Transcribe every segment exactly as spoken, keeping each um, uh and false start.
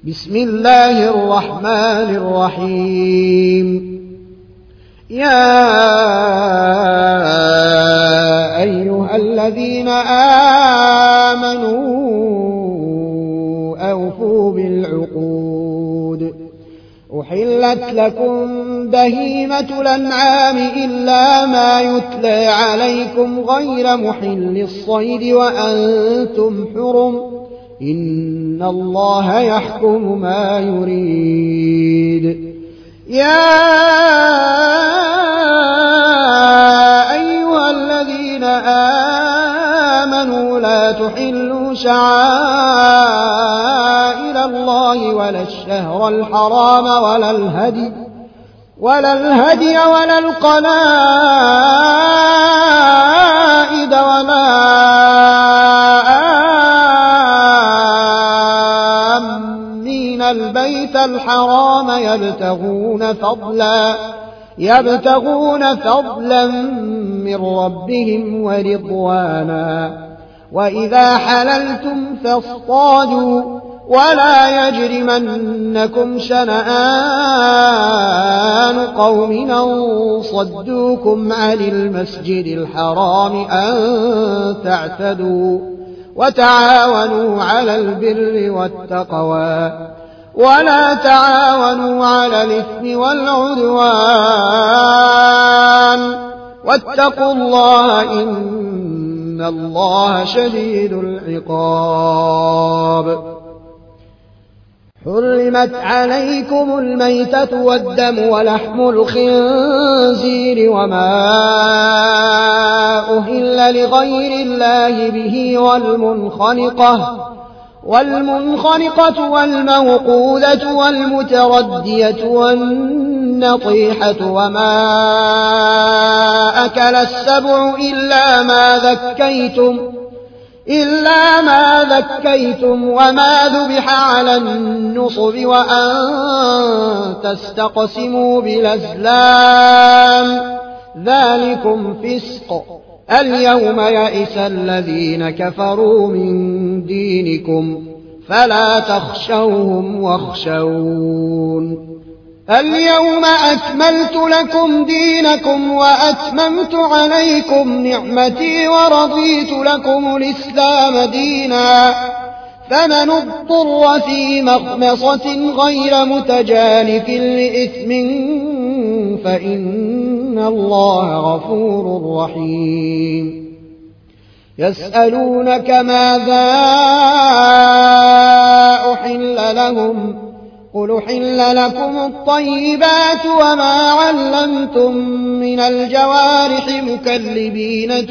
بسم الله الرحمن الرحيم. يا أيها الذين آمنوا أوفوا بالعقود. أحلت لكم بهيمة الأنعام إلا ما يتلى عليكم غير محل الصيد وأنتم حرم، إن الله يحكم ما يريد. يا أيها الذين آمنوا لا تحلوا شعائر الله ولا الشهر الحرام ولا الهدي ولا الهدي ولا القلائد ولا آمين البيت الحرام يبتغون فضلا يبتغون فضلا من ربهم ورضوانا. وإذا حللتم فاصطادوا ولا يجرمنكم شنآن قوم أن صدوكم عن المسجد الحرام أن تعتدوا، وتعاونوا على البر والتقوى ولا تعاونوا على الإثم والعدوان، واتقوا الله إن الله شديد العقاب. حرمت عليكم الميتة والدم ولحم الخنزير وما أهل لغير الله به والمنخنقة والمنخنقة والموقوذة والمتردية والنطيحة وما أكل السبع إلا ما ذكيتم إلا ما ذكيتم وما ذبح على النصب وأن تستقسموا بالأزلام، ذلكم فسق. اليوم يئس الذين كفروا من دينكم فلا تخشوهم واخشون. اليوم أكملت لكم دينكم وأتممت عليكم نعمتي ورضيت لكم الإسلام دينا، فمن اضطر في مخمصة غير متجانف لإثم فإن الله غفور رحيم. يسألونك ماذا أحل لهم، قل أحل لكم الطيبات وما علمتم من الجوارح مكلبين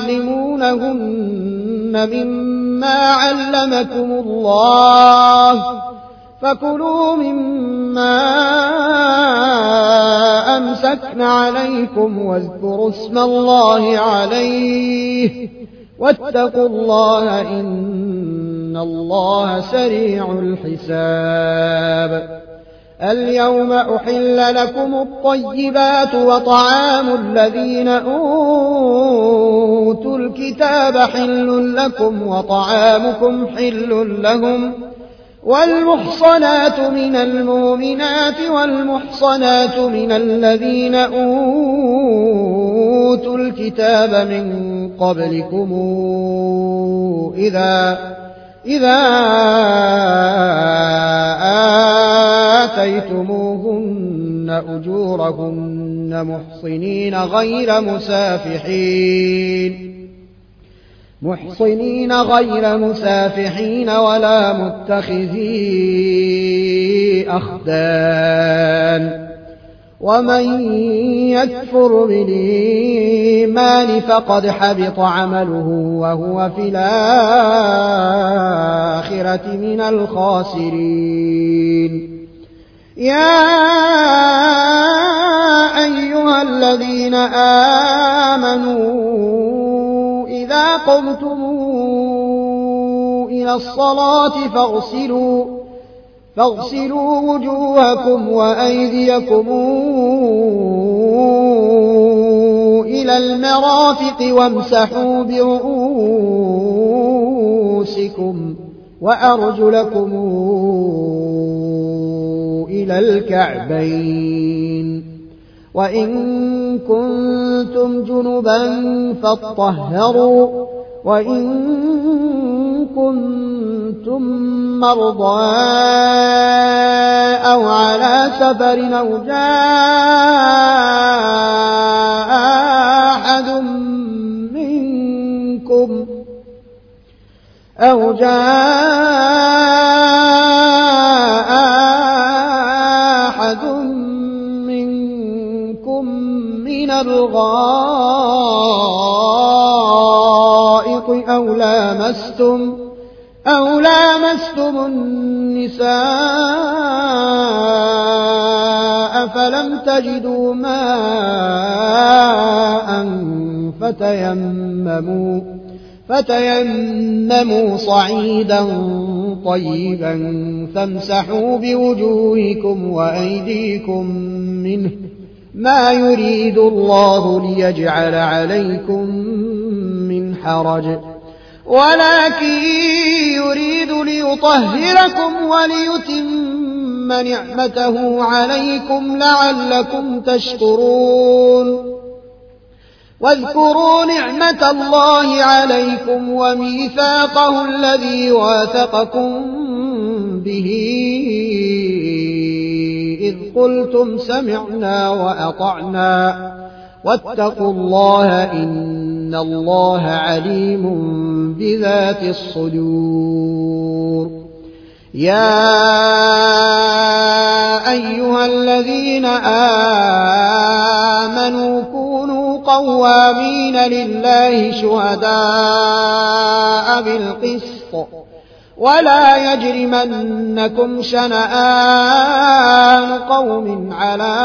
تعلمونهن مما علمكم الله، فكلوا مما أمسكن عليكم واذكروا اسم الله عليه واتقوا الله إن الله سريع الحساب. اليوم أحل لكم الطيبات وطعام الذين أوتوا الكتاب حل لكم وطعامكم حل لهم، والمحصنات من المؤمنات والمحصنات من الذين أوتوا الكتاب من قبلكم إذا إذا آتيتموهن أجورهن محصنين غير مسافحين محصنين غير مسافحين ولا متخذي أخدان، ومن يكفر بالإيمان فقد حبط عمله وهو في الآخرة من الخاسرين. يا أيها الذين آمنوا إذا قمتم إلى الصلاة فاغسلوا فاغسلوا وجوهكم وأيديكم إلى المرافق وامسحوا برؤوسكم وأرجلكم إلى الكعبين وإن كنتم جنبا فاطهروا وإن كنتم مرضى أو على سفر أو جاء أحد منكم أو جاء أحد منكم من الغائط أو لامستم أو لامستم النساء فلم تجدوا ماء فتيمموا فتيمموا صعيدا طيبا فامسحوا بوجوهكم وأيديكم منه ما يريد الله ليجعل عليكم من حرج ولكن يريد ليطهركم وليتم نعمته عليكم لعلكم تشكرون واذكروا نعمة الله عليكم وميثاقه الذي واثقكم به إذ قلتم سمعنا وأطعنا واتقوا الله إن الله عليم بذات الصدور يا أيها الذين آمنوا كونوا قوامين لله شهداء بالقسط ولا يجرمنكم شنآن قوم على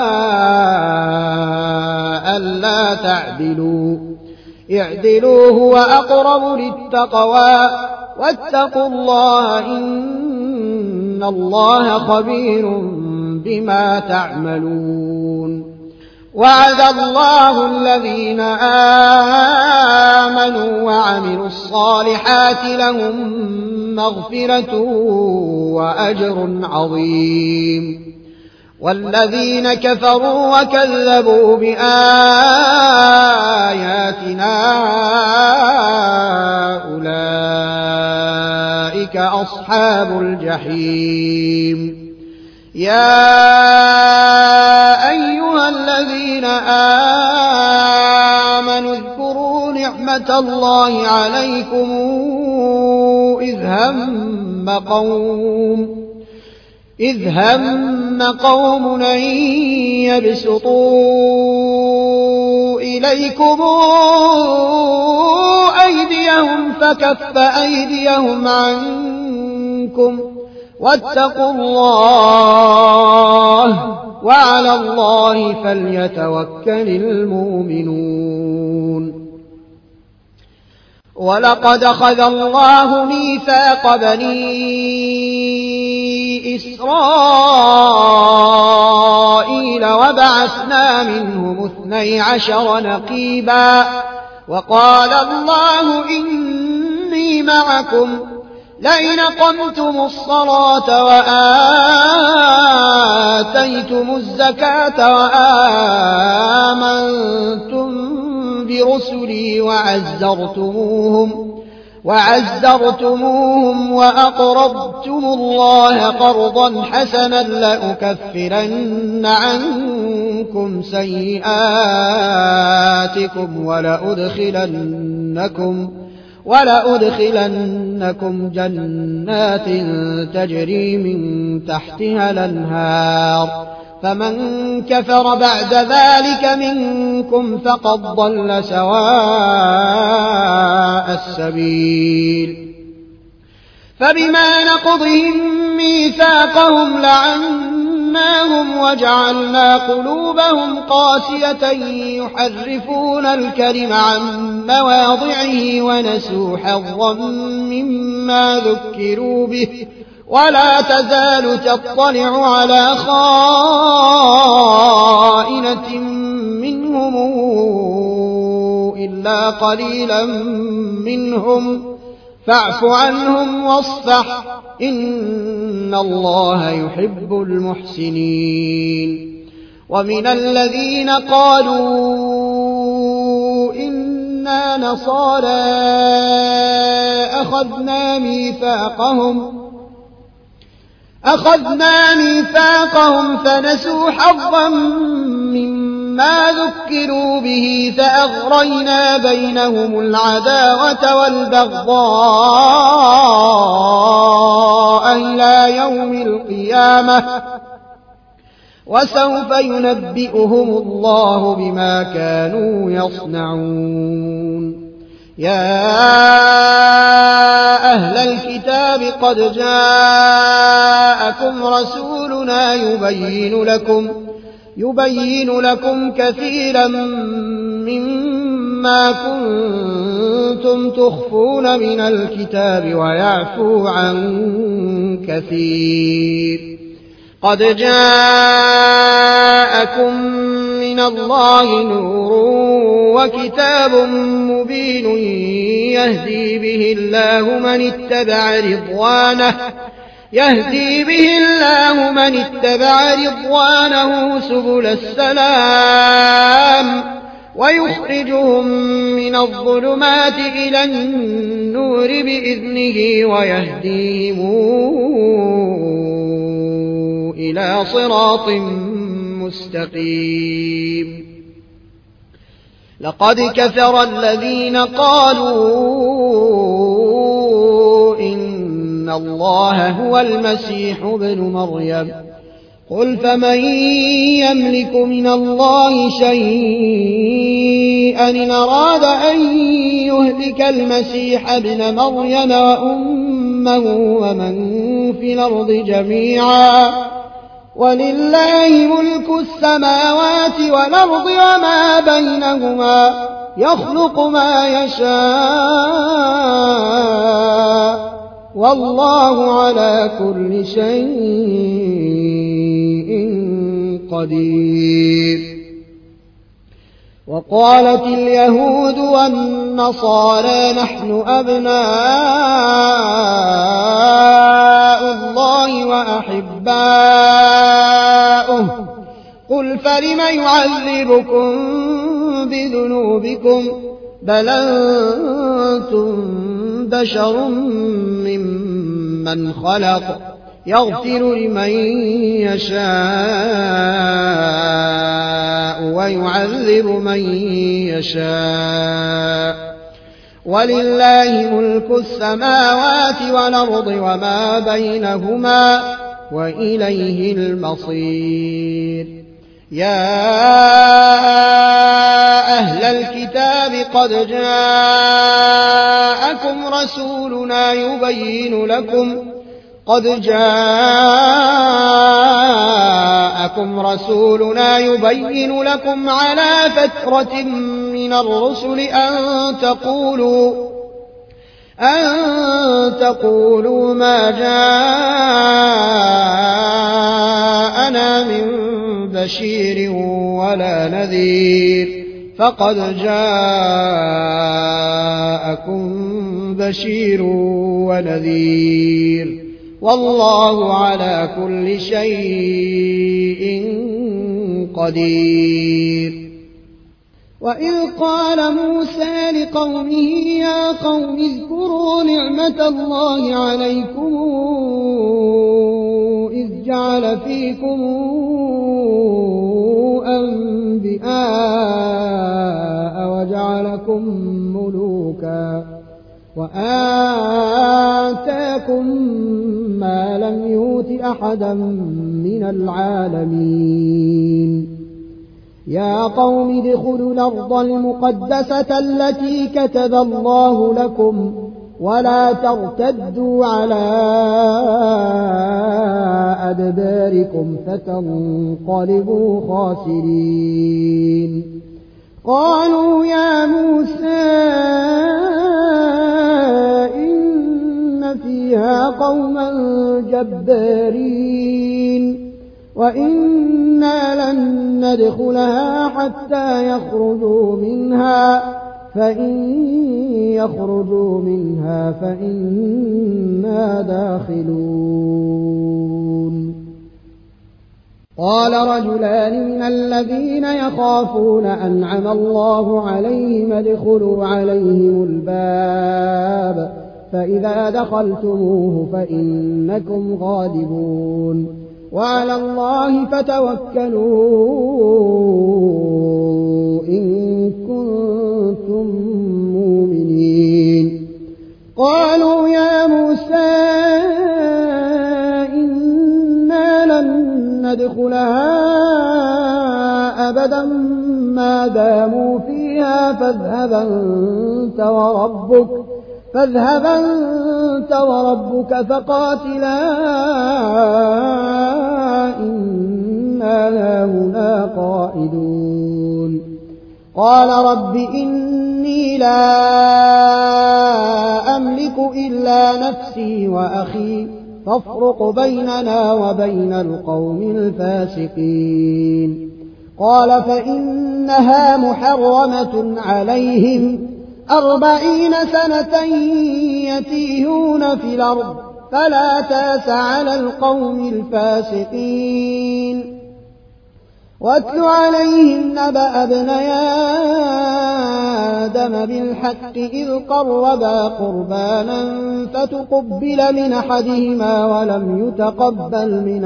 ألا تعدلوا اعدلوا هو أقرب للتقوى واتقوا الله إن الله خبير بما تعملون وعد الله الذين آمنوا وعملوا الصالحات لهم مغفرة وأجر عظيم والذين كفروا وكذبوا بآياتنا أولئك أصحاب الجحيم يا أيها الذين آمنوا اذكروا نعمة الله عليكم إذ هم قوم إذ هم قوم أن يبسطوا إليكم أيديهم فكف أيديهم عنكم واتقوا الله وعلى الله فليتوكل المؤمنون ولقد أخذ الله ميثاق بني إسرائيل وبعثنا منهم اثني عشر نقيبا وقال الله إني معكم لئن أقمتم الصلاة وآتيتم الزكاة وآمنتم برسلي وعزرتموهم وعزرتموهم وأقرضتم الله قرضا حسنا لأكفرن عنكم سيئاتكم ولأدخلنكم ولأدخلنكم جنات تجري من تحتها الأنهار فمن كفر بعد ذلك منكم فقد ضل سواء السبيل فبما نقضهم ميثاقهم لعناهم وجعلنا قلوبهم قاسية يحرفون الكلم عن مواضعه ونسوا حظا مما ذكروا به ولا تزال تطلع على خائنة منهم إلا قليلا منهم فاعف عنهم واصفح إن الله يحب المحسنين. ومن الذين قالوا إنا نصارى أخذنا ميثاقهم أخذنا ميثاقهم فنسوا حظا مما ذكروا به فأغرينا بينهم العداوة والبغضاء إلى يوم القيامة وسوف ينبئهم الله بما كانوا يصنعون. يا أهل الكتاب قد جاءكم رسولنا يبين لكم يبين لكم كثيرا مما كنتم تخفون من الكتاب ويعفو عن كثير. قد جاءكم من الله نور وكتاب مبين يهدي به الله من اتبع رضوانه يهدي به الله من اتبع رضوانه سبل السلام ويخرجهم من الظلمات إلى النور بإذنه ويهديهم إلى صراط مستقيم. لقد كفر الذين قالوا إن الله هو المسيح ابن مريم قل فمن يملك من الله شيئا إن أراد أن يهلك المسيح ابن مريم وأمه ومن في الأرض جميعا ولله ملك السماوات والأرض وما بينهما يخلق ما يشاء والله على كل شيء قدير. وقالت اليهود والنصارى نحن أبناء الله وأحباؤه قل فلم يعذبكم بذنوبكم بل أنتم بشر ممن خلق يغفر لمن يشاء ويعذب من يشاء ولله ملك السماوات والأرض وما بينهما وإليه المصير. يا أهل الكتاب قد جاءكم رسولنا يبين لكم قد جاءكم رسولنا يبين لكم على فترة من الرسل أن تقولوا أن تقولوا ما جاءنا من بشير ولا نذير فقد جاءكم بشير ونذير والله على كل شيء قدير. وإذ قال موسى لقومه يا قوم اذكروا نعمة الله عليكم إذ جعل فيكم أنبياء وجعلكم ملوكا وآتاكم ما لم يؤت أحدا من العالمين. يا قوم ادخلوا الأرض المقدسة التي كتب الله لكم ولا ترتدوا على أدباركم فتنقلبوا خاسرين. قالوا يا موسى إن فيها قوما جبارين وإنا لن ندخلها حتى يخرجوا منها فإن يخرجوا منها فإنا داخلون. قال رجلان من الذين يخافون أنعم الله عليهم ادخلوا عليهم الباب فإذا دخلتموه فإنكم غالبون وعلى الله فتوكلوا إن كنتم مؤمنين. قالوا يا موسى إنا لن ندخلها أبدا ما داموا فيها فاذهب أنت وربك فاذهب أنت وربك فقاتلا إنا هاهنا قاعدون. قال رب إني لا أملك إلا نفسي وأخي فافرق بيننا وبين القوم الفاسقين. قال فإنها محرمة عليهم أربعين سنة يتيهون في الأرض فلا تاس على القوم الفاسقين. واتل عليهم نبأ ابني آدم بالحق إذ قربا قربانا فتقبل من أحدهما ولم يتقبل من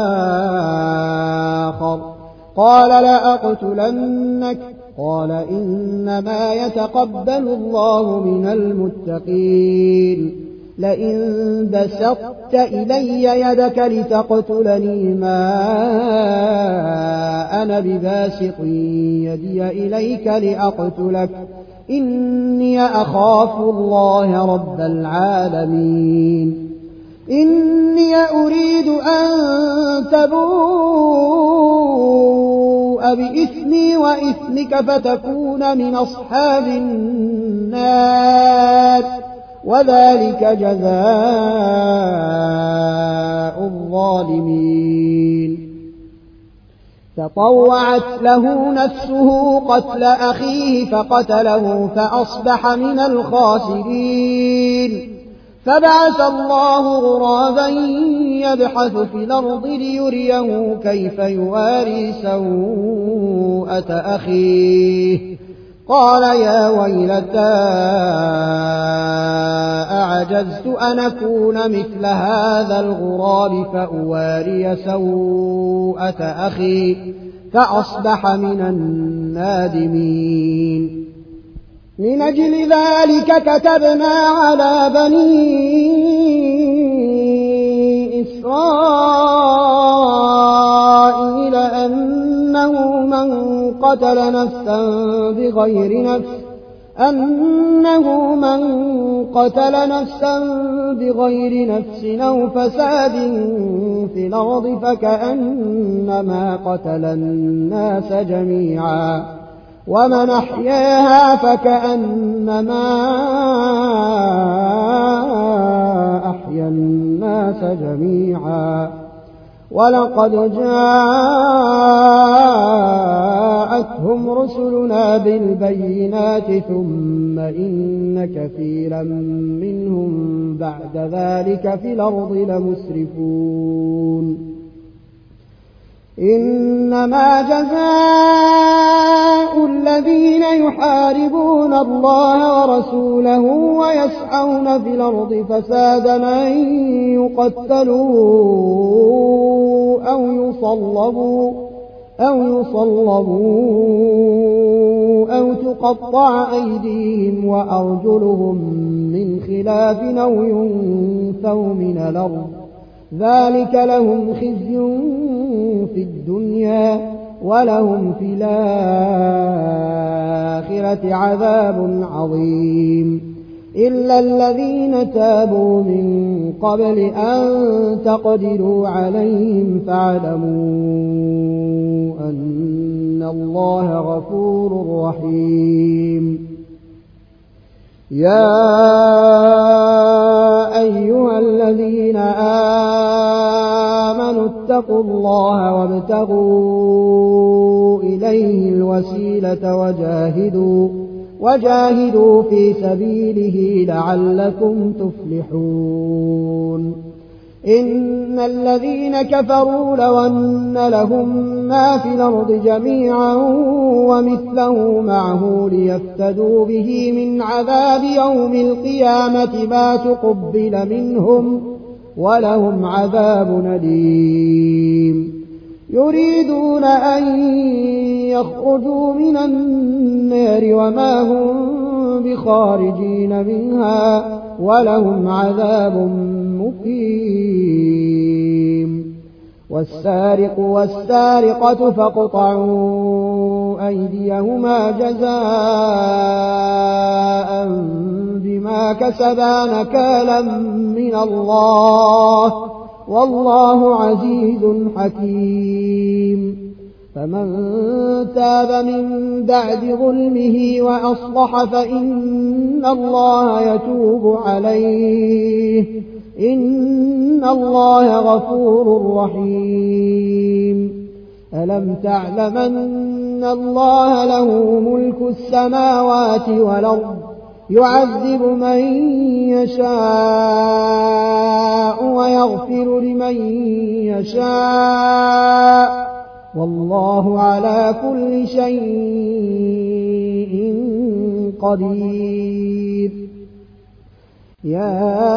الآخر قال لأقتلنك قال إنما يتقبل الله من المتقين. لئن بسطت إلي يدك لتقتلني ما أنا بباسط يدي إليك لأقتلك إني أخاف الله رب العالمين. إني أريد أن تبوء بإثمي وإثمك فتكون من أصحاب النار وذلك جزاء الظالمين. فطوعت له نفسه قتل أخيه فقتله فأصبح من الخاسرين. فبعث الله غرابا يبحث في الأرض ليريه كيف يواري سوءة أخيه قال يا ويلتى أعجزت أن أكون مثل هذا الغراب فأواري سوءة أخي فأصبح من النادمين. من أجل ذلك كتبنا على بني إسرائيل أنه من قتل نفسا بغير نفس أنه من قتل نفسا بغير نفس أو فساد في الأرض فكأنما قتل الناس جميعا ومن أحياها فكأنما أحيا الناس جميعا. ولقد جاءتهم رسلنا بالبينات ثم إن كثيرا منهم بعد ذلك في الأرض لمسرفون. إنما جزاء الذين يحاربون الله ورسوله ويسعون في الأرض فسادا أن يقتلوا أو يصلبوا أو يصلبوا أو تقطع أيديهم وأرجلهم من خلاف أو ينفوا من الأرض ذلك لهم خزي في الدنيا ولهم في الآخرة عذاب عظيم. إلا الذين تابوا من قبل أن تقدروا عليهم فاعلموا أن الله غفور رحيم. يا أيها الذين آمنوا اتقوا الله وابتغوا إليه الوسيلة وجاهدوا وجاهدوا في سبيله لعلكم تفلحون إن الذين كفروا لو أن لهم ما في الأرض جميعا ومثله معه ليفتدوا به من عذاب يوم القيامة ما تقبل منهم ولهم عذاب أليم يريدون أن يخرجوا من النار وما هم بخارجين منها ولهم عذاب مقيم والسارق والسارقة فاقطعوا أيديهما جزاء بما كسبا نكالا من الله والله عزيز حكيم فمن تاب من بعد ظلمه وأصلح فإن الله يتوب عليه إن الله غفور رحيم ألم تعلم أن الله له ملك السماوات والأرض يعذب من يشاء ويغفر لمن يشاء والله على كل شيء قدير يا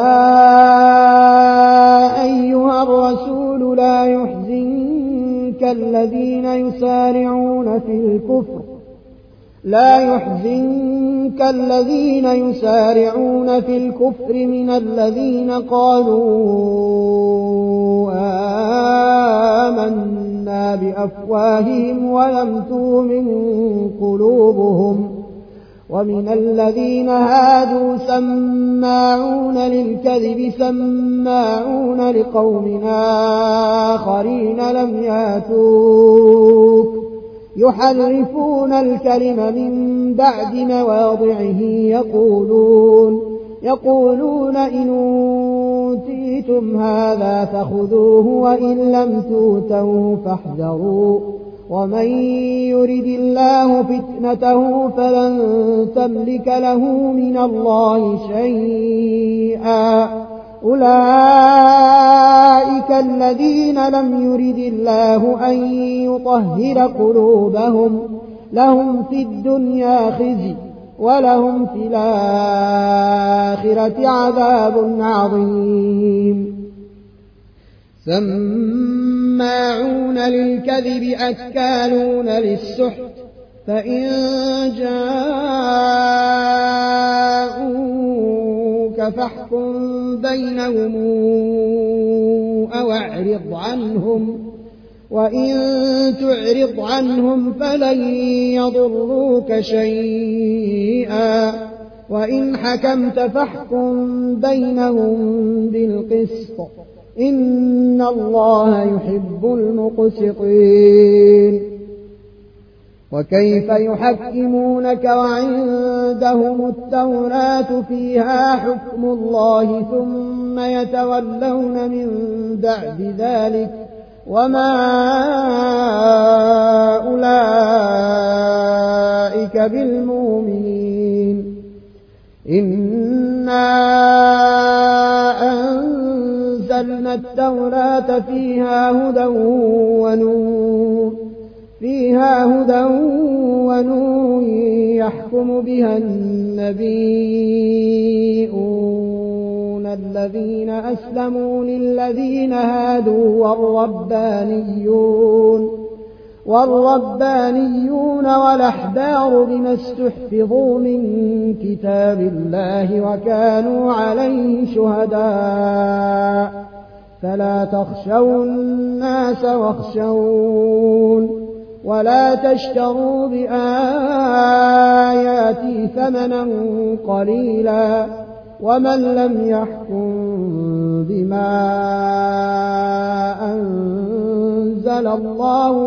أيها الرسول لا يحزنك الذين يسارعون في الكفر لا يحزنك الذين يسارعون في الكفر من الذين قالوا آمنا بأفواههم ولم تؤمن قلوبهم ومن الذين هادوا سماعون للكذب سماعون لقوم آخرين لم ياتوك يحرفون الكلم من بعد مواضعه يقولون يقولون إن أوتيتم هذا فخذوه وإن لم تؤتوه فاحذروا ومن يرد الله فتنته فلن تملك له من الله شيئا أولئك الذين لم يرد الله أن يطهر قلوبهم لهم في الدنيا خزي ولهم في الآخرة عذاب عظيم سماعون للكذب أكالون للسحت فإن جاءوك فاحكم بينهم أو أعرض عنهم وإن تعرض عنهم فلن يضروك شيئا وإن حكمت فاحكم بينهم بالقسط إن الله يحب المقسطين وكيف يحكمونك وعندهم التوراة فيها حكم الله ثم يتولون من بعد ذلك وما أولئك بالمؤمنين إنا أنزلنا التوراة فيها هدى ونور فيها هدى ونور يحكم بها النبيون الذين أسلموا للذين هادوا والربانيون والربانيون والأحبار بما استحفظوا من كتاب الله وكانوا عليه شهداء فلا تخشوا الناس واخشون ولا تشتروا بآياتي ثمنا قليلا ومن لم يحكم بما أنزل الله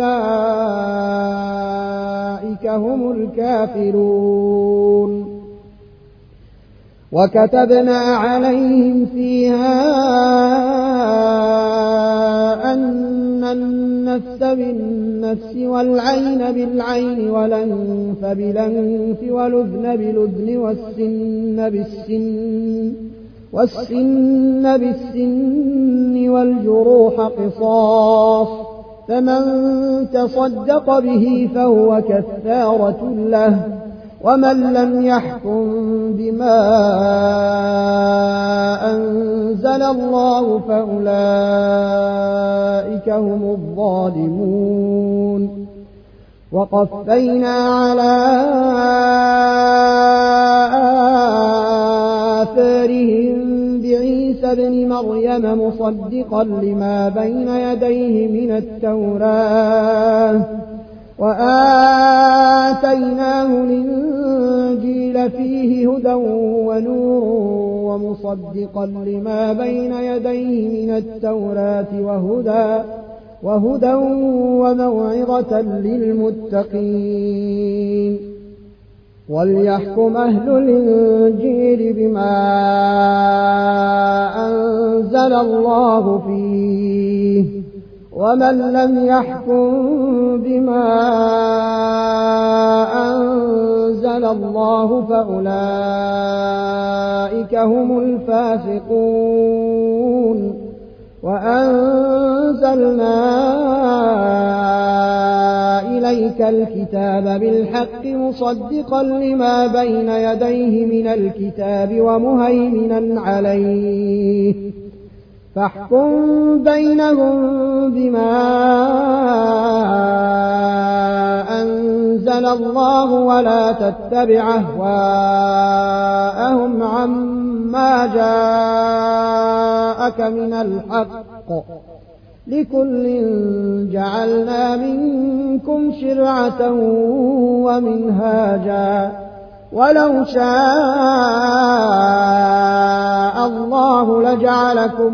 فأولئك هم الكافرون وكتبنا عليهم فيها أن النفس بالنفس والعين بالعين والأنف بالأنف والأذن بالأذن والسن بالسن والسن بالسن والجروح قصاص، فمن تصدق به فهو كفارة له، ومن لم يحكم بما أنزل الله فأولئك هم الظالمون. وقفينا على آثارهم بعيسى ابن مريم مصدقا لما بين يديه من التوراة، وآتيناه الإنجيل فيه هدى ونور ومصدقا لما بين يديه من التوراة وهدى وهدى وموعظة للمتقين. وليحكم أهل الإنجيل بما أنزل الله فيه، ومن لم يحكم بما أنزل الله فأولئك هم الفاسقون. وأنزلنا إليك الكتاب بالحق مصدقا لما بين يديه من الكتاب ومهيمنا عليه، فاحكم بينهم بما أنزل الله ولا تتبع أهواءهم عما جاءك من الحق، لكل جعلنا منكم شرعة ومنهاجا، ولو شاء الله لجعلكم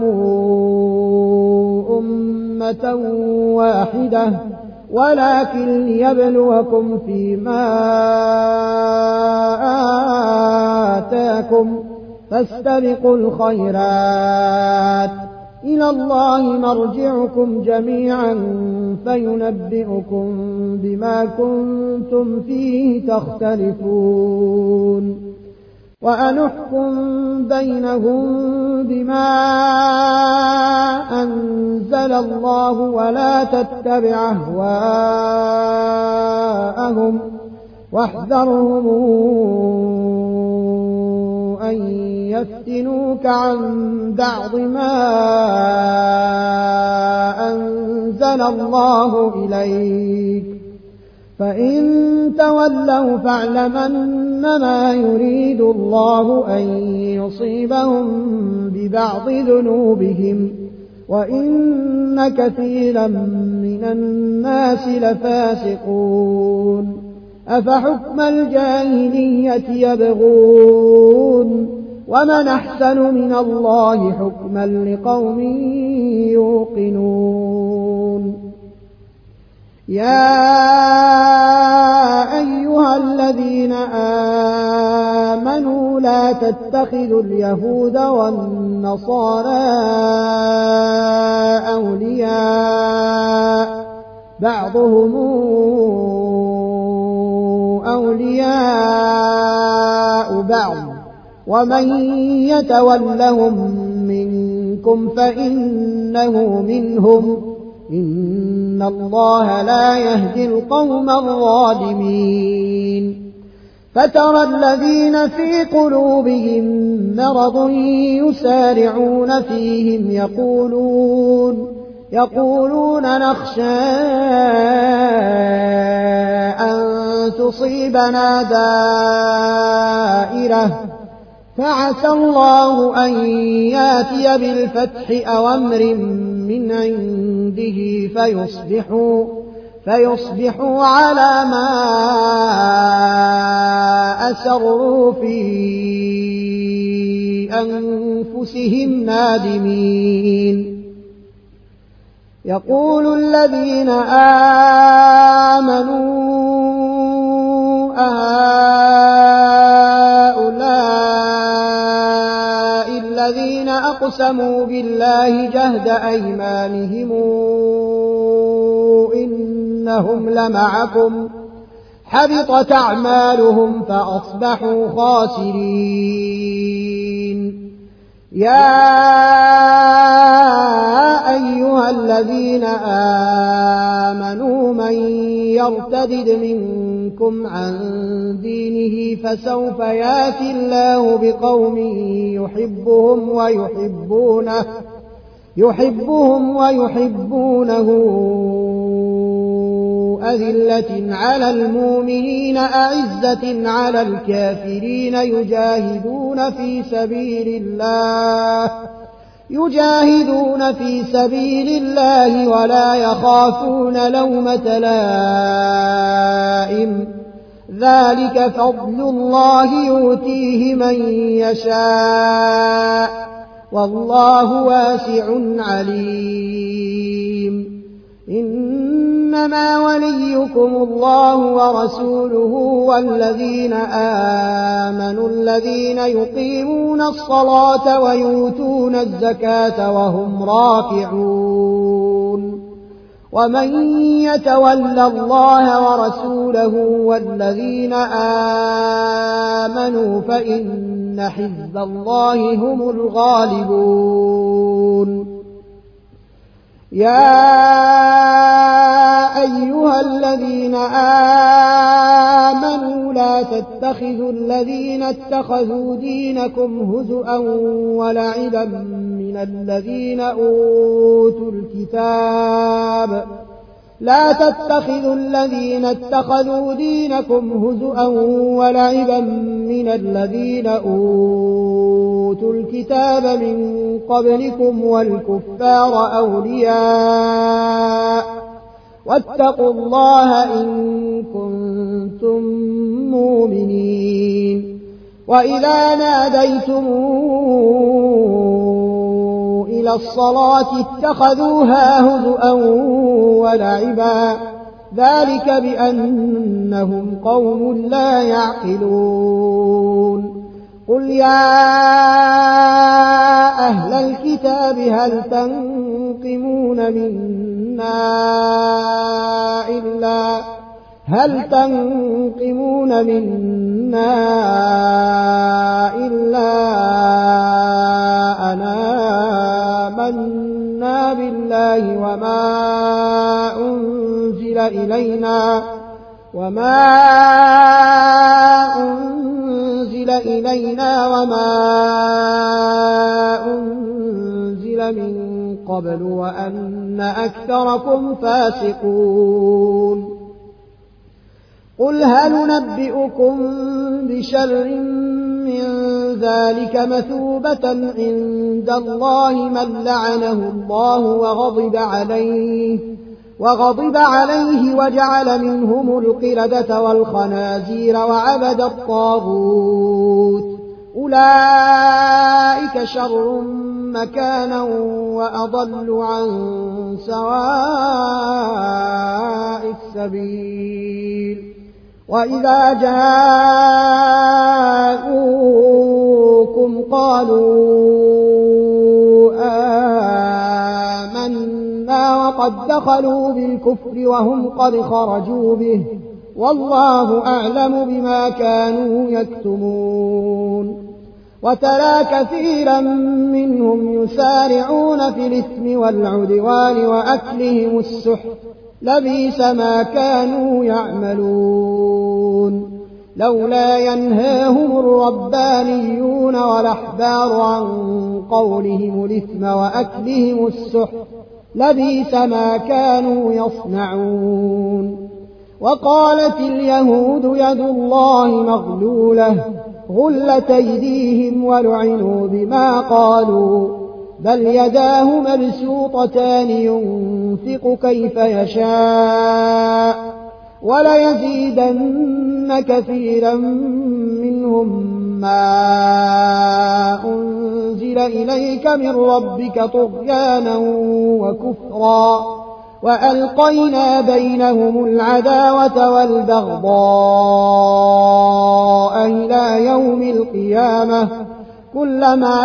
أمة واحدة، ولكن ليبلوكم فيما آتاكم، فاستبقوا الخيرات، إلى الله مرجعكم جميعا فينبئكم بما كنتم فيه تختلفون. وأنحكم بينهم بما أنزل الله ولا تتبع أهواءهم، واحذرهم أن يفتنوك عن بعض ما أنزل الله إليك، فإن تولوا فاعلم أنما يريد الله أن يصيبهم ببعض ذنوبهم، وإن كثيرا من الناس لفاسقون. أفحكم الجاهلية يبغون، ومن أحسن من الله حكما لقوم يوقنون. يا أيها الذين آمنوا لا تتخذوا اليهود والنصارى أولياء، بعضهم أولياء بعض، ومن يتولهم منكم فإنه منهم، إن الله لا يهدي القوم الظالمين. فترى الذين في قلوبهم مرض يسارعون فيهم يقولون يقولون نخشى أن تصيبنا دائرة، فعسى الله أن ياتي بالفتح أو أمر من عنده فيصبحوا, فيصبحوا على ما أسروا في أنفسهم نادمين. يقول الذين آمنوا أهؤلاء الذين أقسموا بالله جهد أيمانهم إنهم لمعكم حبطت أعمالهم فأصبحوا خاسرين. يا أيها الذين آمنوا من يرتد منكم عن دينه فسوف يأتي الله بقوم يحبهم ويحبونه يحبهم ويحبونه أذلة على المؤمنين أعزة على الكافرين يجاهدون في سبيل الله يجاهدون في سبيل الله ولا يخافون لومة لائم ذلك فضل الله يؤتيه من يشاء والله واسع عليم. إنما وليكم الله ورسوله والذين آمنوا الذين يقيمون الصلاة ويؤتون الزكاة وهم راكعون. ومن يتول الله ورسوله والذين آمنوا فإن حزب الله هم الغالبون. يا أيها الذين آمنوا لا تتخذوا الذين اتخذوا دينكم هزؤا ولعبا من الذين أوتوا الكتاب لا تتخذوا الذين اتخذوا دينكم هزؤا ولعبا من الذين أوتوا الكتاب من قبلكم والكفار أولياء واتقوا الله إن كنتم مؤمنين. وإذا ناديتم إلى الصلاة اتخذوها هزؤا ولعبا ذلك بأنهم قوم لا يعقلون. قل يا أهل الكتاب هل تنقمون منا إلا هل تنقمون منا إلا أنا آمنا بالله وما أنزل إلينا وما أنزل إلينا وما أنزل من قبل وأن أكثركم فاسقون. قل هل ننبئكم بشر من ذلك مثوبة عند الله من لعنه الله وغضب عليه وغضب عليه وجعل منهم القردة والخنازير وعبد الطاغوت أولئك شر مكانا وأضل عن سواء السبيل. وإذا جاءوكم قالوا آمنا وقد دخلوا بالكفر وهم قد خرجوا به والله أعلم بما كانوا يكتمون. وترى كثيرا منهم يسارعون في الإثم والعدوان وأكلهم السحت لبئس ما كانوا يعملون. لولا ينهاهم الربانيون والأحبار عن قولهم الإثم وأكلهم السحت لبئس ما كانوا يصنعون. وقالت اليهود يد الله مغلولة غلت أيديهم ولعنوا بما قالوا بل يداه مبسوطتان ينفق كيف يشاء وليزيدن كثيرا منهم ما أنزل إليك من ربك طغيانا وكفرا وألقينا بينهم العداوة والبغضاء إلى يوم القيامة كلما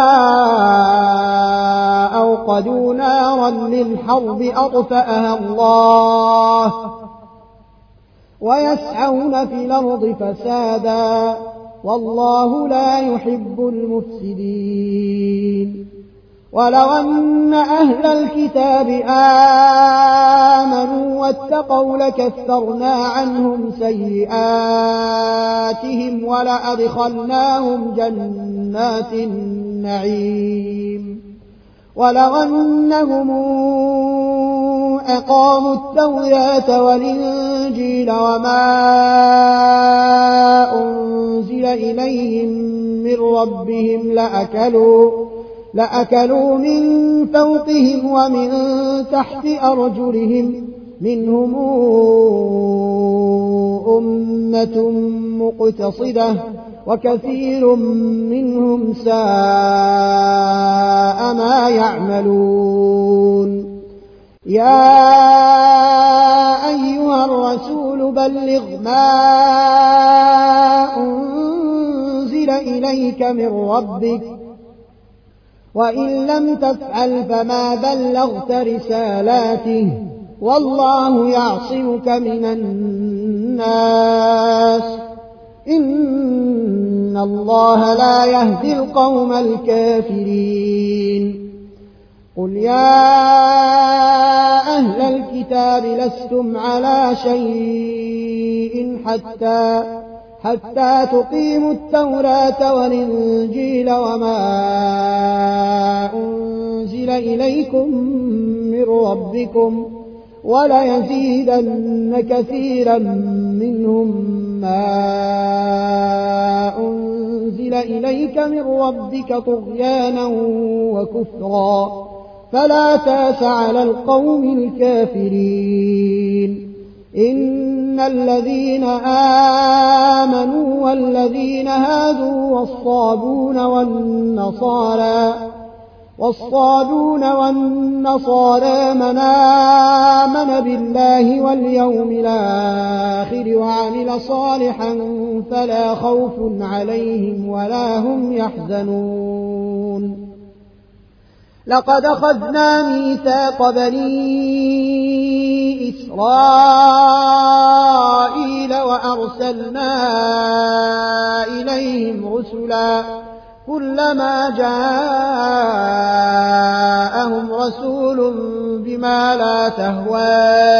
أوقدوا نارا للحرب أطفأها الله ويسعون في الأرض فسادا والله لا يحب المفسدين. ولو أن أهل الكتاب آمنوا واتقوا لكفرنا عنهم سيئاتهم ولأدخلناهم جنات النعيم. ولو أنهم أقاموا التوراة والإنجيل وما أنزل إليهم من ربهم لأكلوا لأكلوا من فوقهم ومن تحت أرجلهم منهم أمة مقتصدة وكثير منهم ساء ما يعملون. يا أيها الرسول بلغ ما أنزل إليك من ربك وإن لم تفعل فما بلغت رسالاته والله يعصمك من الناس إن الله لا يهدي القوم الكافرين. قل يا أهل الكتاب لستم على شيء حتى حتى تقيموا التوراة والإنجيل وما أنزل إليكم من ربكم وليزيدن كثيرا منهم ما أنزل إليك من ربك طغيانا وكفرا فلا تاس على القوم الكافرين. إن الذين آمنوا والذين هادوا والصابون والنصارى والصابون والنصارى من آمن بالله واليوم الآخر وعمل صالحا فلا خوف عليهم ولا هم يحزنون. لقد أخذنا ميثاق بني إسرائيل وأرسلنا إليهم رسلا كلما جاءهم رسول بما لا تهوى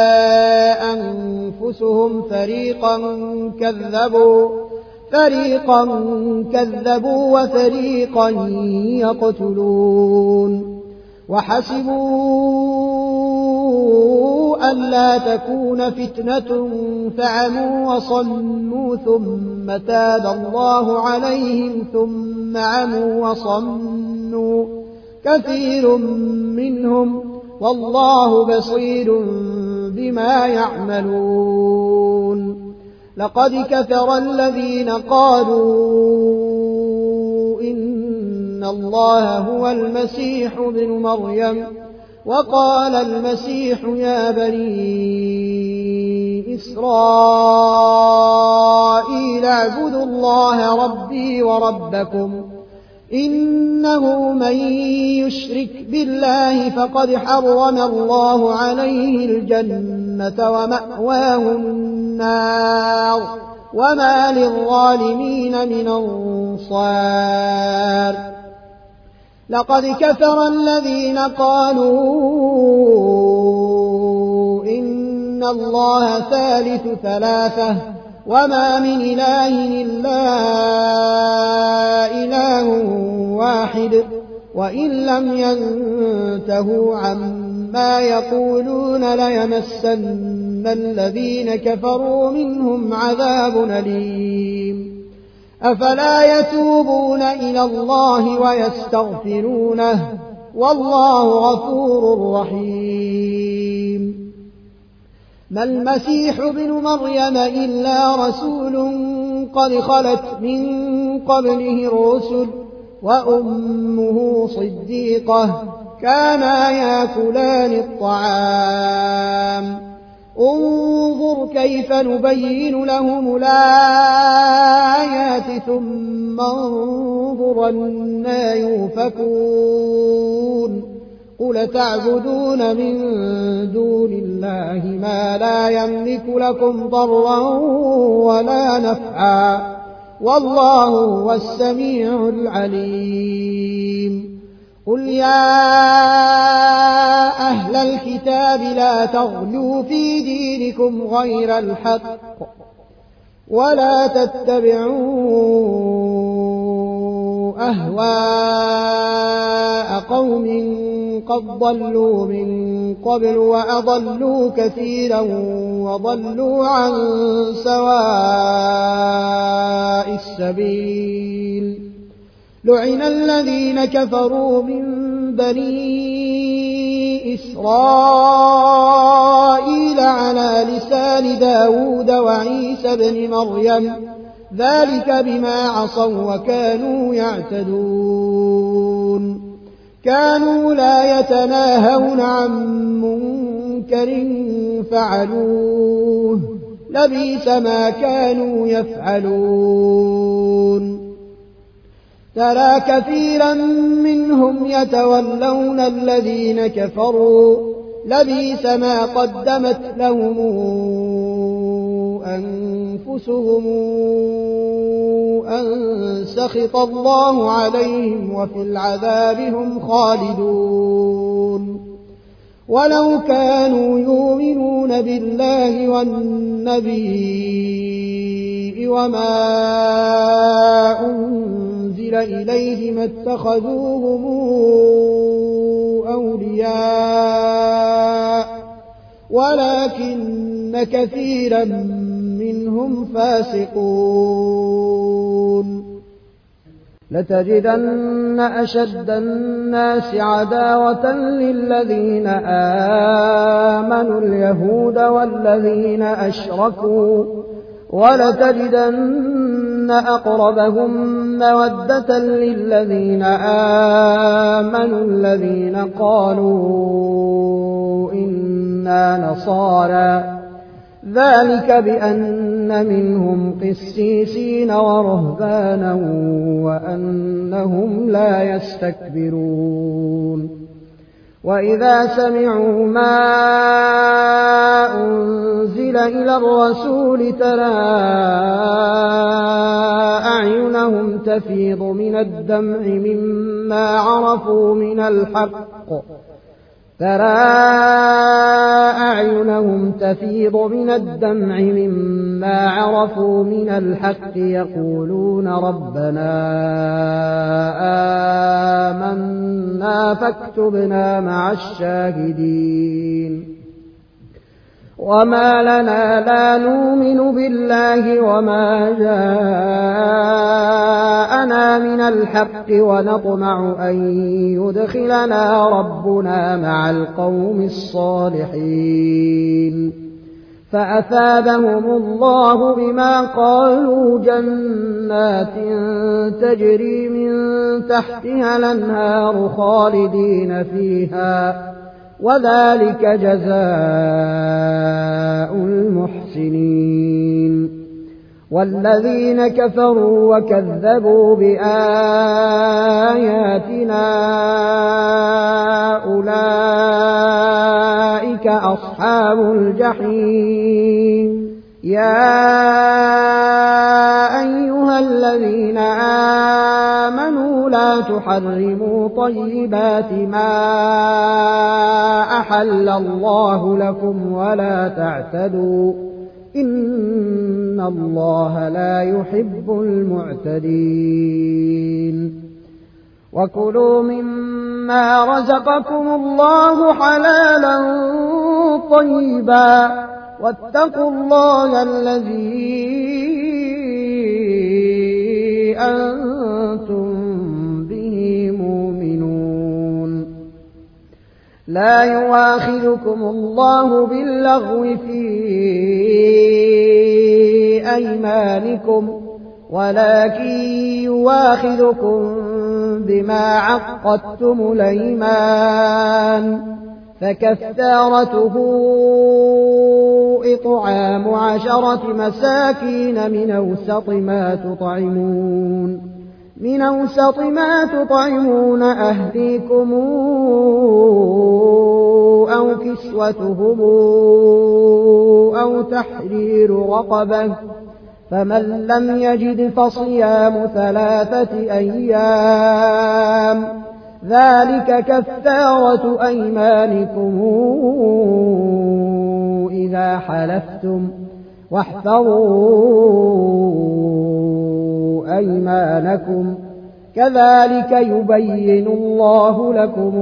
أنفسهم فريقا كذبوا فريقا كذبوا وفريقا يقتلون. وحسبوا ألا تكون فتنة فعموا وصموا ثم تاب الله عليهم ثم عموا وصموا كثير منهم والله بصير بما يعملون. لقد كفر الذين قالوا إن الله هو المسيح ابن مريم وقال المسيح يا بني إسرائيل اعبدوا الله ربي وربكم إنه من يشرك بالله فقد حرم الله عليه الجنة ومأواه النار وما للظالمين من أنصار. لقد كفر الذين قالوا إن الله ثالث ثلاثة وما من إله إلا إله واحد وإن لم ينتهوا عما يقولون ليمسن الذين كفروا منهم عذاب أليم. أفلا يتوبون إلى الله ويستغفرونه والله غفور رحيم. ما المسيح ابن مريم إلا رسول قد خلت من قبله الرسل وأمه صديقة كانا يأكلان الطعام انظر كيف نبين لهم الآيات ثم انظر أنى يؤفكون قل تعبدون من دون الله ما لا يملك لكم ضرا ولا نفعا والله هو السميع العليم قل يا أهل الكتاب لا تغلوا في دينكم غير الحق ولا تتبعوا أهواء قوم قد ضلوا من قبل وأضلوا كثيرا وضلوا عن سواء السبيل لعن الذين كفروا من بني إسرائيل على لسان داود وعيسى بن مريم ذلك بما عصوا وكانوا يعتدون كانوا لا يتناهون عن منكر فعلوه لبئس ما كانوا يفعلون ترى كثيرا منهم يتولون الذين كفروا لبئس ما قدمت لهم أنفسهم أن سخط الله عليهم وفي العذاب هم خالدون ولو كانوا يؤمنون بالله والنبي وما أنزل إليه ما اتخذوهم أولياء ولكن كثيرا منهم فاسقون لتجدن أشد الناس عداوة للذين آمنوا اليهود والذين أشركوا ولتجدن أقربهم مودة للذين آمنوا الذين قالوا إنا نصارى ذلك بأن منهم قسيسين ورهبانا وأنهم لا يستكبرون وإذا سمعوا ما أنزل إلى الرسول ترى أعينهم تفيض من الدمع مما عرفوا من الحق ترى أعينهم تفيض من الدمع مما عرفوا من الحق يقولون ربنا آمنا فاكتبنا مع الشاهدين وما لنا لا نؤمن بالله وما جاءنا من الحق ونطمع أن يدخلنا ربنا مع القوم الصالحين فأثابهم الله بما قالوا جنات تجري من تحتها الأنهار خالدين فيها وذلك جزاء المحسنين والذين كفروا وكذبوا بآياتنا أولئك أصحاب الجحيم يا أيها الذين آمنوا لا تحرموا طيبات ما أحل الله لكم ولا تعتدوا إن الله لا يحب المعتدين وكلوا مما رزقكم الله حلالا طيبا واتقوا الله الذي أنتم به مؤمنون لا يؤاخذكم الله باللغو في أيمانكم ولكن يؤاخذكم بما عقدتم الأيمان فكفارته إطعام عشرة مساكين من أوسط ما تطعمون من أوسط ما تطعمون أهليكم أو كسوتهم أو تحرير رقبة، فمن لم يجد فصيام ثلاثة أيام، ذلك كفارة أيمانكم إذا حلفتم، واحفظوا أيمانكم، كذلك يبين الله لكم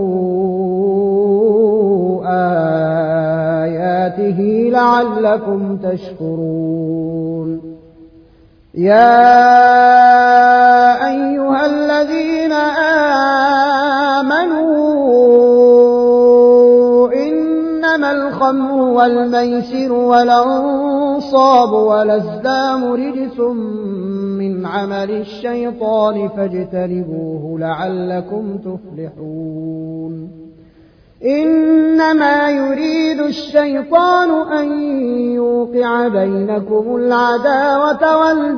آياته لعلكم تشكرون. يا أيها الذين آمنوا إنما الخمر والميسر والأنصاب والأزلام رجس من عمل الشيطان فاجتنبوه لعلكم تفلحون. إنما يريد الشيطان أن يوقع بينكم العداوة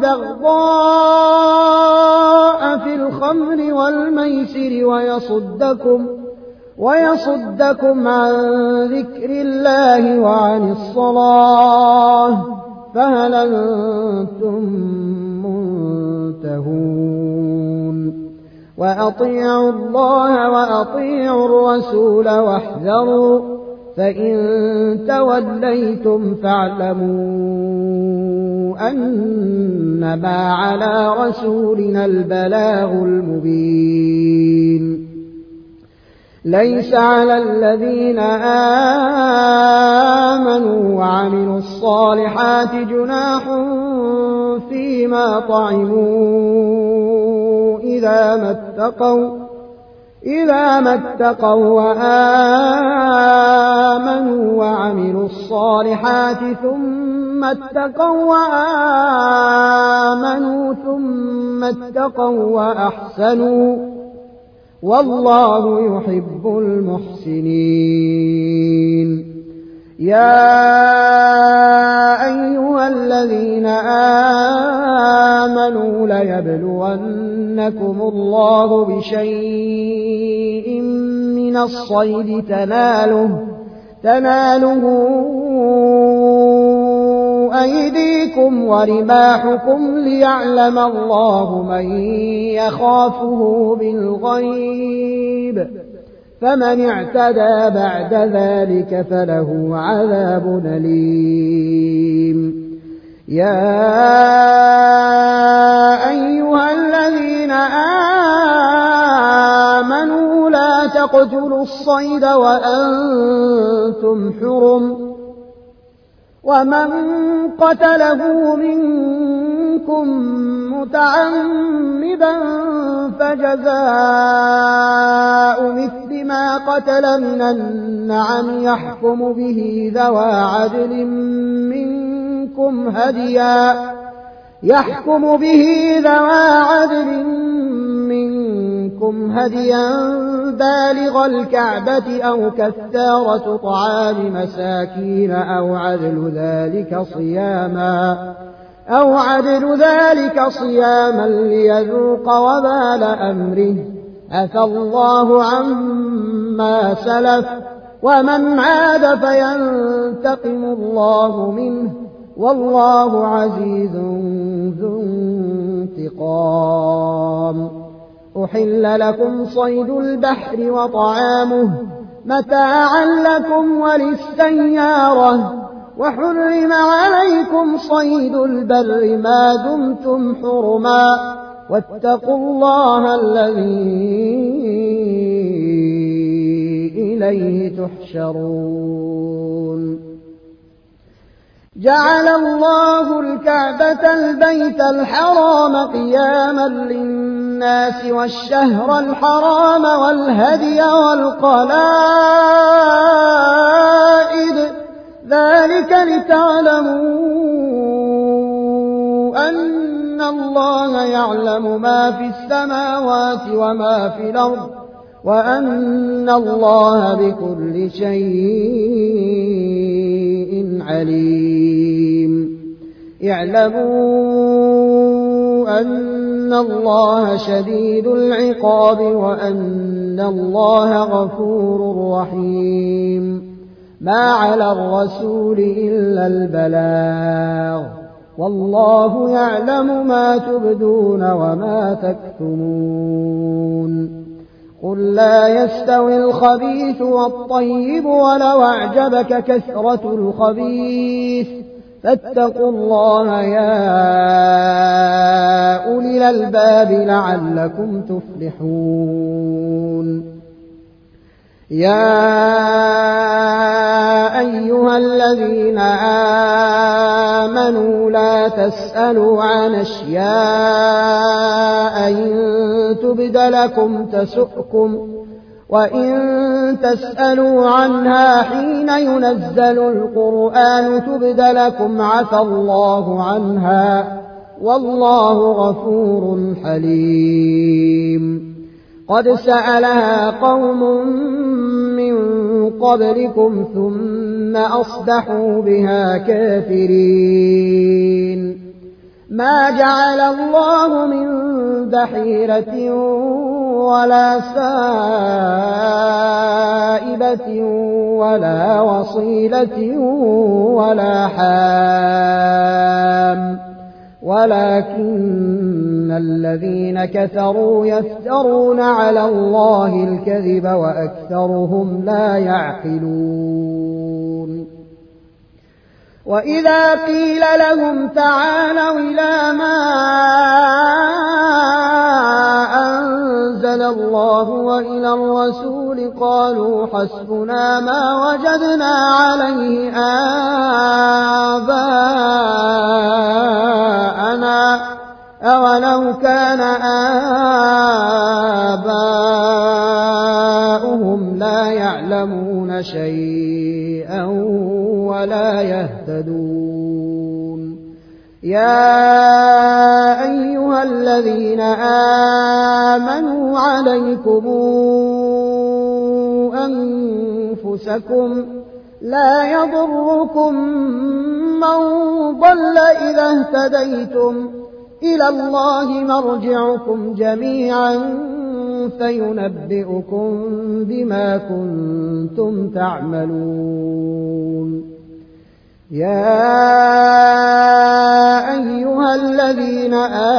والبغضاء في الخمر والميسر ويصدكم, ويصدكم عن ذكر الله وعن الصلاة، فهل أنتم منتهون؟ وأطيعوا الله وأطيعوا الرسول واحذروا، فإن توليتم فاعلموا أنما على رسولنا البلاغ المبين. ليس على الذين آمنوا وعملوا الصالحات جناح فيما طعموا إذا ما اتقوا إذا ما اتقوا وآمنوا وعملوا الصالحات ثم اتقوا وآمنوا ثم اتقوا وأحسنوا، والله يحب المحسنين. يا أيها الذين آمنوا ليبلونكم الله بشيء من الصيد تناله, تناله أيديكم ورماحكم ليعلم الله من يخافه بالغيب، فمن اعتدى بعد ذلك فله عذاب أليم. يا أيها الذين آمنوا لا تقتلوا الصيد وأنتم حرم، ومن قتله منكم متعمدا فجزاء مثل ما قتل من النعم يحكم به ذوى عدل منكم هديا يحكم به ذوى عدل منكم هديا بالغ الكعبة أو كفارة طعام مساكين أو عدل ذلك صياما أو عدل ذلك صياما ليذوق وبال أمره، عفى الله عما سلف، ومن عاد فينتقم الله منه، والله عزيز ذو انتقام. أحل لكم صيد البحر وطعامه متاعا لكم وللسيارة، وحرم عليكم صيد البر ما دمتم حرما، واتقوا الله الذي إليه تحشرون. جعل الله الكعبة البيت الحرام قياما للناس والشهر الحرام والهدي والقلائد، ذلك لتعلموا أن الله يعلم ما في السماوات وما في الأرض، وأن الله بكل شيء عليم. اعلموا أن الله شديد العقاب وأن الله غفور رحيم. ما على الرسول إلا البلاغ والله يعلم ما تبدون وما تكتمون. قل لا يستوي الخبيث والطيب ولو أعجبك كثرة الخبيث فاتقوا الله يا أولي الألباب لعلكم تفلحون. يا أيها الذين آمنوا لا تسألوا عن أشياء إن تبد لكم تسؤكم وإن تسألوا عنها حين ينزل القرآن تبد لكم عفى الله عنها والله غفور حليم. قد سألها قوم من قبلكم ثم أصبحوا بها كافرين. ما جعل الله من بحيرة ولا سائبة ولا وصيلة ولا حام ولكن الذين كفروا يفترون على الله الكذب وأكثرهم لا يعقلون. وإذا قيل لهم تعالوا إلى ما أنزل الله وإلى الرسول قالوا حسبنا ما وجدنا عليه آباءنا أولو كان آباؤهم لا يعلمون شيئا ولا يهتدون. يا أيها الذين آمنوا عليكم أنفسكم لا يضركم من ضل إذا اهتديتم إلى الله مرجعكم جميعا فينبئكم بما كنتم تعملون. يا أيها الذين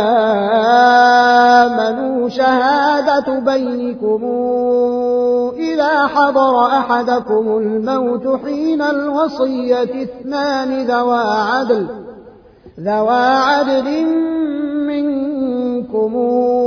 آمنوا شهادة بينكم إذا حضر أحدكم الموت حين الوصية اثنان ذوى عدل ذوى عدل منكم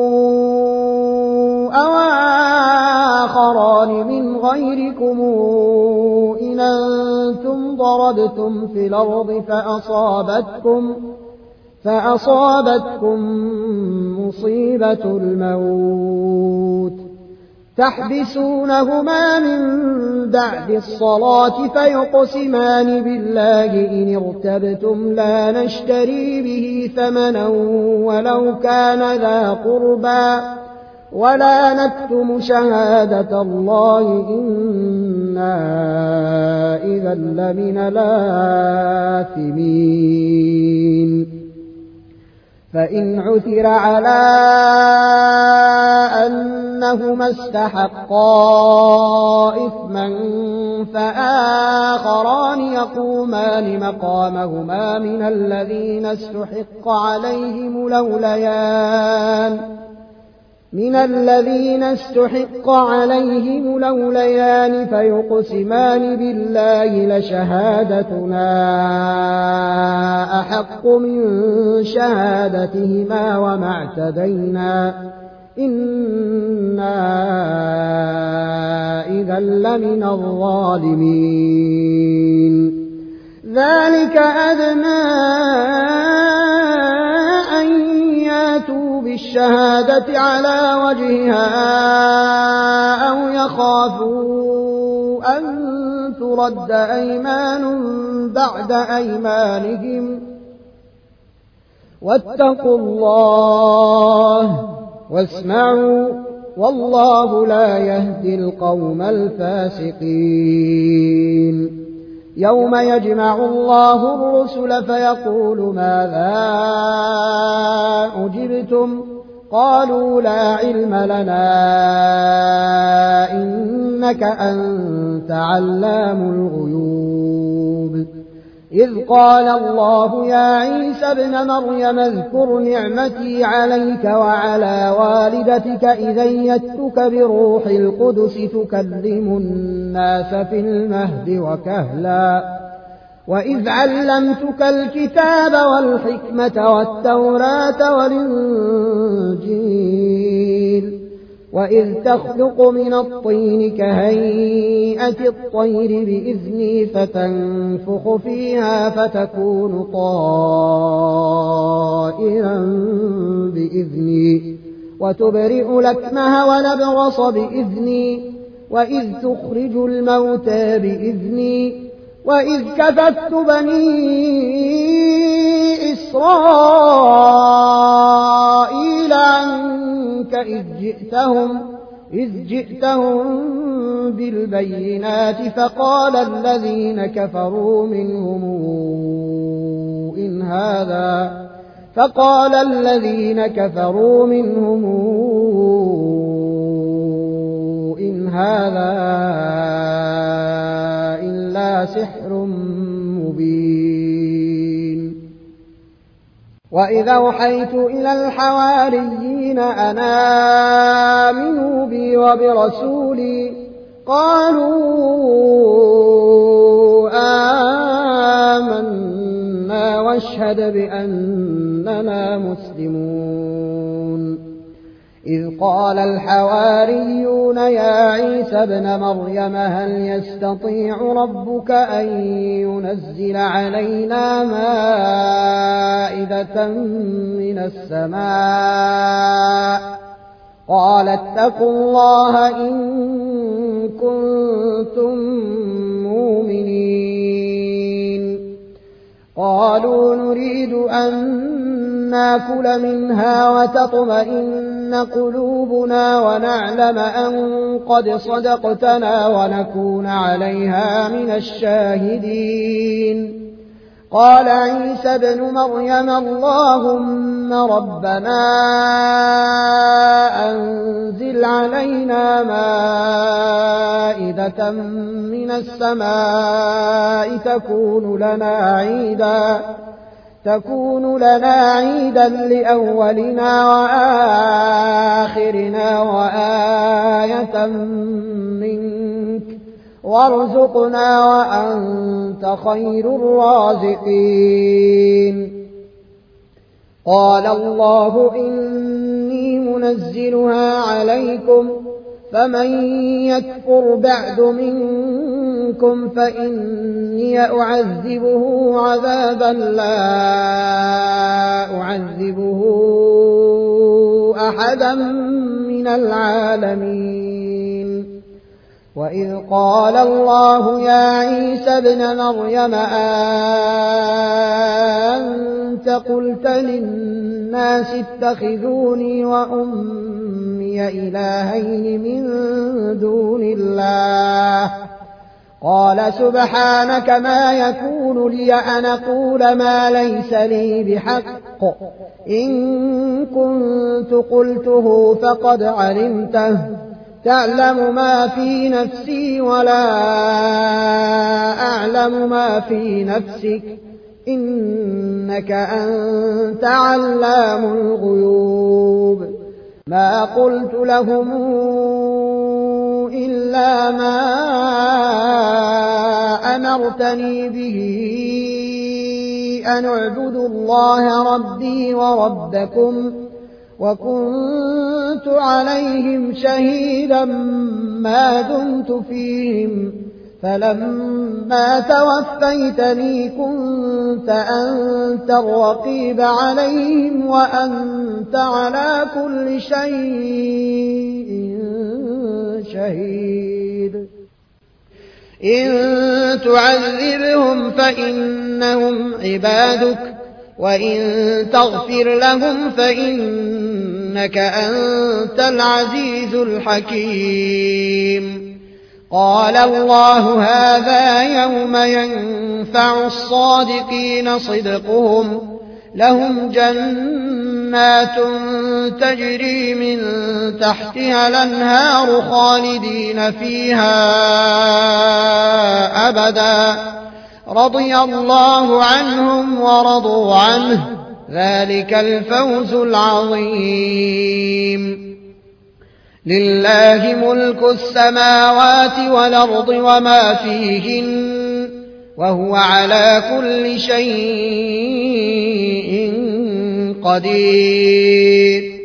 أو آخران من غيركم إن أنتم ضربتم في الأرض فأصابتكم فأصابتكم مصيبة الموت تحبسونهما من بعد الصلاة فيقسمان بالله إن ارتبتم لا نشتري به ثمنا ولو كان ذا قربى ولا نكتم شهادة الله إنا إذا لمن الآثمين. فإن عثر على أنهما استحقا إثما فآخران يقومان مقامهما من الذين استحق عليهم الأوليان من الذين استحق عليهم الأوليان فيقسمان بالله لشهادتنا أحق من شهادتهما وما اعتدينا إنا إذا لمن الظالمين. ذلك أدنى أن ياتوا بالشهادة على وجهها أو يخافوا أن ترد أيمان بعد أيمانهم واتقوا الله واسمعوا والله لا يهدي القوم الفاسقين. يوم يجمع الله الرسل فيقول ماذا أجبتم قالوا لا علم لنا إنك أنت علام الغيوب إذ قال الله يا عيسى ابن مريم اذكر نعمتي عليك وعلى والدتك إذ أيدتك بروح القدس تكلم الناس في المهد وكهلا وإذ علمتك الكتاب والحكمة والتوراة والإنجيل وإذ تخلق من الطين كهيئة الطير بإذني فتنفخ فيها فتكون طائرا بإذني وتبرئ الأكمه والأبرص بإذني وإذ تخرج الموتى بإذني وإذ كففت بني إسرائيل عنك إذ جئتهم, إذ جئتهم بالبينات فقال الذين كفروا منهم إن هذا فقال الذين كفروا منهم إن هذا إلا سحر مبين وإذا أوحيت إلى الحواريين أن آمنوا بي وبرسولي قالوا آمنا واشهد بأننا مسلمون إذ قال الحواريون يا عيسى ابن مريم هل يستطيع ربك أن ينزل علينا مائدة من السماء قال اتقوا الله إن كنتم مؤمنين قالوا نريد أن ناكل منها وتطمئن قلوبنا ونعلم أن قد صدقتنا ونكون عليها من الشاهدين قال عيسى ابن مريم اللهم ربنا أنزل علينا مائدة من السماء تكون لنا عيدا تكون لنا عيدا لأولنا وآخرنا وآية منك وارزقنا وأنت خير الرازقين قال الله إني منزلها عليكم فمن يكفر بعد منكم فإني أعذبه عذابا لا أعذبه أحدا من العالمين وإذ قال الله يا عيسى ابن مريم أنت قلت للناس اتخذوني وأمي إلهين من دون الله قال سبحانك ما يكون لي أن أقول ما ليس لي بحق إن كنت قلته فقد علمته تعلم ما في نفسي ولا أعلم ما في نفسك إنك أنت علام الغيوب ما قلت لهم إلا ما أمرتني به أن اعبدوا الله ربي وربكم وكنت عليهم شهيدا ما دمت فيهم فلما توفيتني كنت أنت الرقيب عليهم وأنت على كل شيء شهيد إن تعذبهم فإنهم عبادك وإن تغفر لهم فإنك أنت العزيز الحكيم قال الله هذا يوم ينفع الصادقين صدقهم لهم جنات تجري من تحتها الأنهار خالدين فيها أبدا رضي الله عنهم ورضوا عنه ذلك الفوز العظيم لله ملك السماوات والأرض وما فيهن وهو على كل شيء قدير